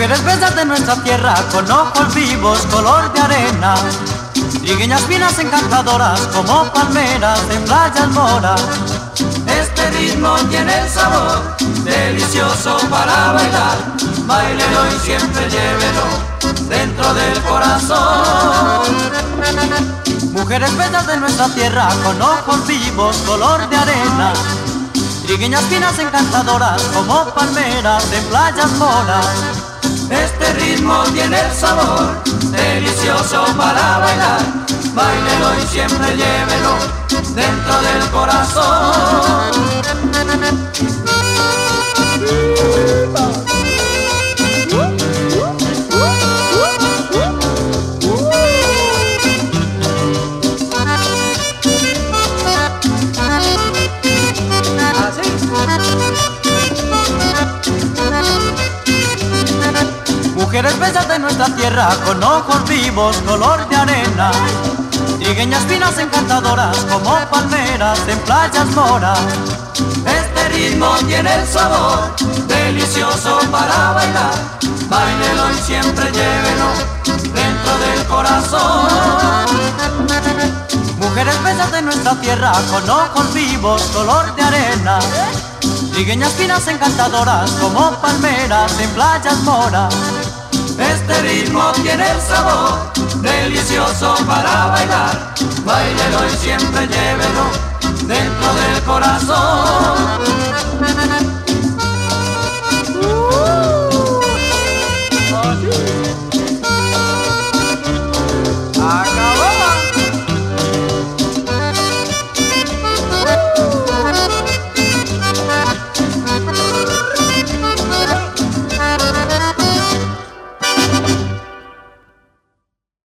Mujeres bellas de nuestra tierra, con ojos vivos, color de arena, trigueñas finas encantadoras, como palmeras en playas moras. Este ritmo tiene el sabor, delicioso para bailar. Báilelo y siempre llévelo dentro del corazón. Mujeres bellas de nuestra tierra, con ojos vivos, color de arena, trigueñas finas encantadoras, como palmeras en playas moras. Este ritmo tiene el sabor, delicioso para bailar. Báilelo y siempre llévelo dentro del corazón. Mujeres bellas de nuestra tierra, con ojos vivos, color de arena, trigueñas finas encantadoras, como palmeras en playas moras. Este ritmo tiene el sabor, delicioso para bailar. Báilelo y siempre llévelo dentro del corazón. Mujeres bellas de nuestra tierra, con ojos vivos, color de arena, trigueñas finas encantadoras, como palmeras en playas moras. Este ritmo tiene el sabor, delicioso para bailar. Báilelo y siempre llévelo dentro del corazón.